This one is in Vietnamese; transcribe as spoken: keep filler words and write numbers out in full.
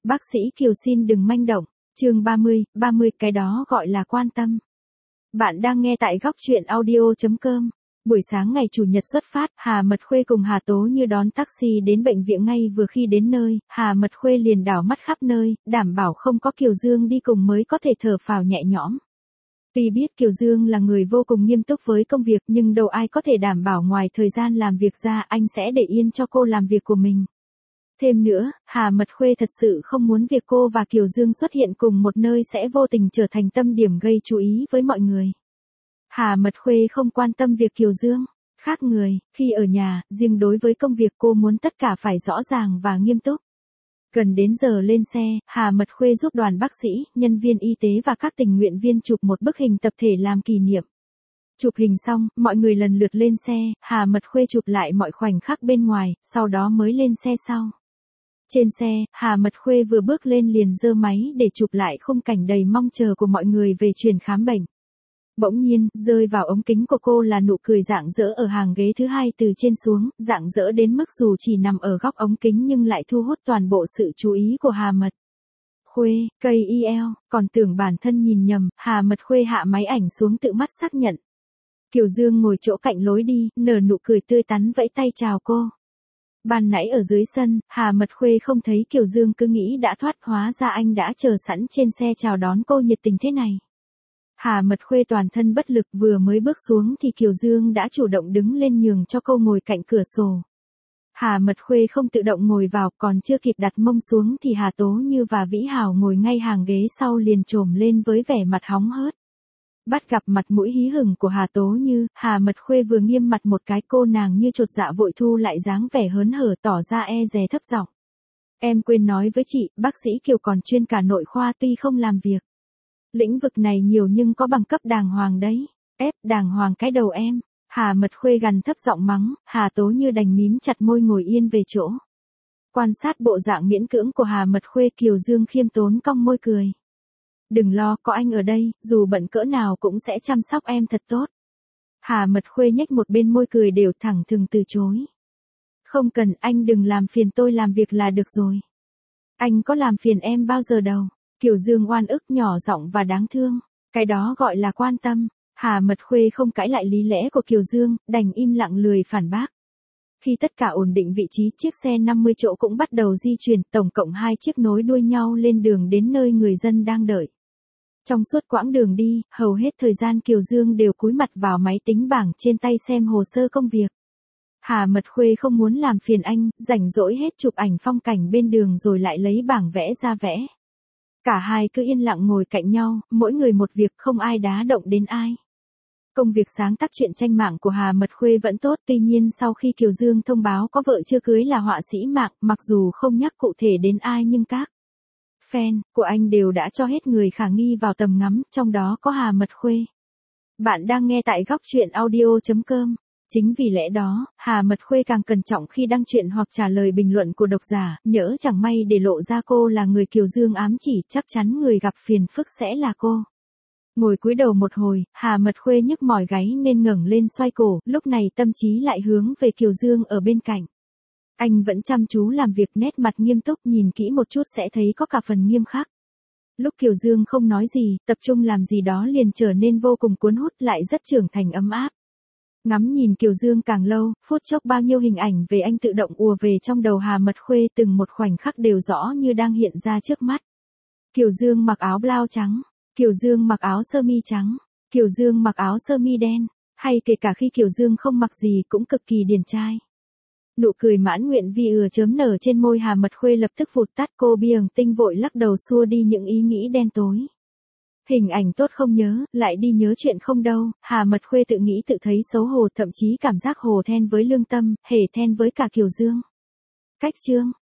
Bác sĩ Kiều xin đừng manh động. Chương ba mươi, ba mươi cái đó gọi là quan tâm. Bạn đang nghe tại góc truyện audio chấm com. Buổi sáng ngày Chủ nhật xuất phát, Hà Mật Khuê cùng Hà Tố Như đón taxi đến bệnh viện. Ngay vừa khi đến nơi, Hà Mật Khuê liền đảo mắt khắp nơi, đảm bảo không có Kiều Dương đi cùng mới có thể thở phào nhẹ nhõm. Tuy biết Kiều Dương là người vô cùng nghiêm túc với công việc, nhưng đâu ai có thể đảm bảo ngoài thời gian làm việc ra anh sẽ để yên cho cô làm việc của mình. Thêm nữa, Hà Mật Khuê thật sự không muốn việc cô và Kiều Dương xuất hiện cùng một nơi sẽ vô tình trở thành tâm điểm gây chú ý với mọi người. Hà Mật Khuê không quan tâm việc Kiều Dương. Khác người, khi ở nhà, riêng đối với công việc cô muốn tất cả phải rõ ràng và nghiêm túc. Gần đến giờ lên xe, Hà Mật Khuê giúp đoàn bác sĩ, nhân viên y tế và các tình nguyện viên chụp một bức hình tập thể làm kỷ niệm. Chụp hình xong, mọi người lần lượt lên xe, Hà Mật Khuê chụp lại mọi khoảnh khắc bên ngoài, sau đó mới lên xe sau. Trên xe, Hà Mật Khuê vừa bước lên liền giơ máy để chụp lại khung cảnh đầy mong chờ của mọi người về truyền khám bệnh. Bỗng nhiên, rơi vào ống kính của cô là nụ cười rạng rỡ ở hàng ghế thứ hai từ trên xuống, rạng rỡ đến mức dù chỉ nằm ở góc ống kính nhưng lại thu hút toàn bộ sự chú ý của Hà Mật Khuê, cây i eo, còn tưởng bản thân nhìn nhầm, Hà Mật Khuê hạ máy ảnh xuống tự mắt xác nhận. Kiều Dương ngồi chỗ cạnh lối đi, nở nụ cười tươi tắn vẫy tay chào cô. Ban nãy ở dưới sân, Hà Mật Khuê không thấy Kiều Dương cứ nghĩ đã thoát, hóa ra anh đã chờ sẵn trên xe chào đón cô nhiệt tình thế này. Hà Mật Khuê toàn thân bất lực vừa mới bước xuống thì Kiều Dương đã chủ động đứng lên nhường cho cô ngồi cạnh cửa sổ. Hà Mật Khuê không tự động ngồi vào, còn chưa kịp đặt mông xuống thì Hà Tố Như và Vĩ Hào ngồi ngay hàng ghế sau liền chồm lên với vẻ mặt hóng hớt. Bắt gặp mặt mũi hí hửng của Hà Tố Như, Hà Mật Khuê vừa nghiêm mặt một cái, cô nàng như chột dạ vội thu lại dáng vẻ hớn hở tỏ ra e dè thấp giọng. Em quên nói với chị, bác sĩ Kiều còn chuyên cả nội khoa tuy không làm việc lĩnh vực này nhiều nhưng có bằng cấp đàng hoàng đấy. Ép đàng hoàng cái đầu em. Hà Mật Khuê gằn thấp giọng mắng, Hà Tố Như đành mím chặt môi ngồi yên về chỗ. Quan sát bộ dạng miễn cưỡng của Hà Mật Khuê, Kiều Dương khiêm tốn cong môi cười. Đừng lo, có anh ở đây, dù bận cỡ nào cũng sẽ chăm sóc em thật tốt. Hà Mật Khuê nhếch một bên môi cười đều thẳng thừng từ chối. Không cần, anh đừng làm phiền tôi làm việc là được rồi. Anh có làm phiền em bao giờ đâu. Kiều Dương oan ức nhỏ giọng và đáng thương. Cái đó gọi là quan tâm. Hà Mật Khuê không cãi lại lý lẽ của Kiều Dương, đành im lặng lười phản bác. Khi tất cả ổn định vị trí, chiếc xe năm mươi chỗ cũng bắt đầu di chuyển, tổng cộng hai chiếc nối đuôi nhau lên đường đến nơi người dân đang đợi. Trong suốt quãng đường đi, hầu hết thời gian Kiều Dương đều cúi mặt vào máy tính bảng trên tay xem hồ sơ công việc. Hà Mật Khuê không muốn làm phiền anh, rảnh rỗi hết chụp ảnh phong cảnh bên đường rồi lại lấy bảng vẽ ra vẽ. Cả hai cứ yên lặng ngồi cạnh nhau, mỗi người một việc, không ai đá động đến ai. Công việc sáng tác truyện tranh mạng của Hà Mật Khuê vẫn tốt, tuy nhiên sau khi Kiều Dương thông báo có vợ chưa cưới là họa sĩ mạng, mặc dù không nhắc cụ thể đến ai nhưng các fan của anh đều đã cho hết người khả nghi vào tầm ngắm, trong đó có Hà Mật Khuê. Bạn đang nghe tại góc truyện audio chấm com. Chính vì lẽ đó, Hà Mật Khuê càng cẩn trọng khi đăng truyện hoặc trả lời bình luận của độc giả, nhỡ chẳng may để lộ ra cô là người Kiều Dương ám chỉ, chắc chắn người gặp phiền phức sẽ là cô. Ngồi cúi đầu một hồi, Hà Mật Khuê nhức mỏi gáy nên ngẩng lên xoay cổ, lúc này tâm trí lại hướng về Kiều Dương ở bên cạnh. Anh vẫn chăm chú làm việc, nét mặt nghiêm túc, nhìn kỹ một chút sẽ thấy có cả phần nghiêm khắc. Lúc Kiều Dương không nói gì, tập trung làm gì đó liền trở nên vô cùng cuốn hút, lại rất trưởng thành ấm áp. Ngắm nhìn Kiều Dương càng lâu, phút chốc bao nhiêu hình ảnh về anh tự động ùa về trong đầu Hà Mật Khuê, từng một khoảnh khắc đều rõ như đang hiện ra trước mắt. Kiều Dương mặc áo blau trắng, Kiều Dương mặc áo sơ mi trắng, Kiều Dương mặc áo sơ mi đen, hay kể cả khi Kiều Dương không mặc gì cũng cực kỳ điển trai. Nụ cười mãn nguyện vì ừa chớm nở trên môi Hà Mật Khuê lập tức vụt tắt, cô biếng tinh vội lắc đầu xua đi những ý nghĩ đen tối. Hình ảnh tốt không nhớ, lại đi nhớ chuyện không đâu, Hà Mật Khuê tự nghĩ tự thấy xấu hổ, thậm chí cảm giác hổ thẹn với lương tâm, hề thẹn với cả Kiều Dương. Cách chương